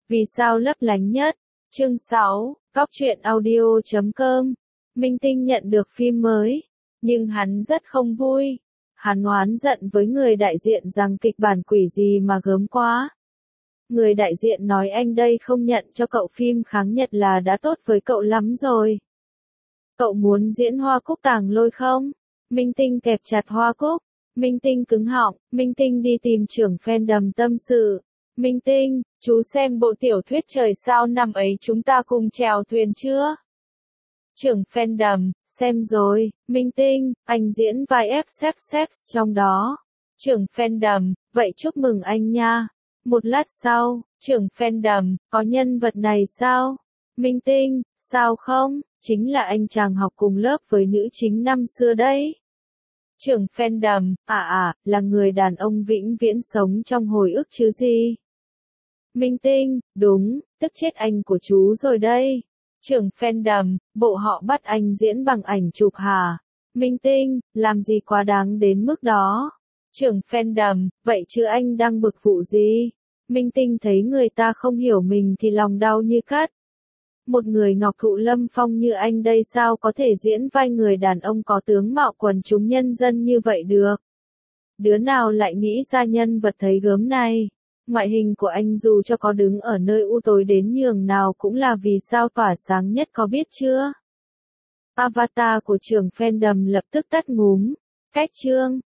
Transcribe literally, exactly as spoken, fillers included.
Vì sao lấp lánh nhất? Chương sáu, Cóc truyện audio chấm com. Minh Tinh nhận được phim mới, nhưng hắn rất không vui. Hắn oán giận với người đại diện rằng kịch bản quỷ gì mà gớm quá. Người đại diện nói anh đây không nhận cho cậu phim kháng Nhật là đã tốt với cậu lắm rồi. Cậu muốn diễn Hoa Cúc Tàng Lôi không? Minh Tinh kẹp chặt Hoa Cúc. Minh Tinh cứng họng, Minh Tinh đi tìm trưởng fandom tâm sự. Minh Tinh, chú xem bộ tiểu thuyết Trời Sao năm ấy chúng ta cùng chèo thuyền chưa? Trưởng fandom, xem rồi. Minh Tinh, anh diễn vai ép xê sex trong đó. Trưởng fandom, vậy chúc mừng anh nha. Một lát sau, trưởng fandom, có nhân vật này sao? Minh Tinh, sao không? Chính là anh chàng học cùng lớp với nữ chính năm xưa đấy. Trưởng fandom, à à, là người đàn ông vĩnh viễn sống trong hồi ức chứ gì? Minh Tinh, đúng, tức chết anh của chú rồi đây. Trưởng fandom, bộ họ bắt anh diễn bằng ảnh chụp hả? Minh Tinh, làm gì quá đáng đến mức đó? Trưởng fandom, vậy chứ anh đang bực vụ gì? Minh Tinh thấy người ta không hiểu mình thì lòng đau như cắt. Một người ngọc thụ lâm phong như anh đây sao có thể diễn vai người đàn ông có tướng mạo quần chúng nhân dân như vậy được? Đứa nào lại nghĩ ra nhân vật thấy gớm này? Ngoại hình của anh dù cho có đứng ở nơi u tối đến nhường nào cũng là vì sao tỏa sáng nhất có biết chưa? Avatar của trưởng fandom lập tức tắt ngúm. Cách chương,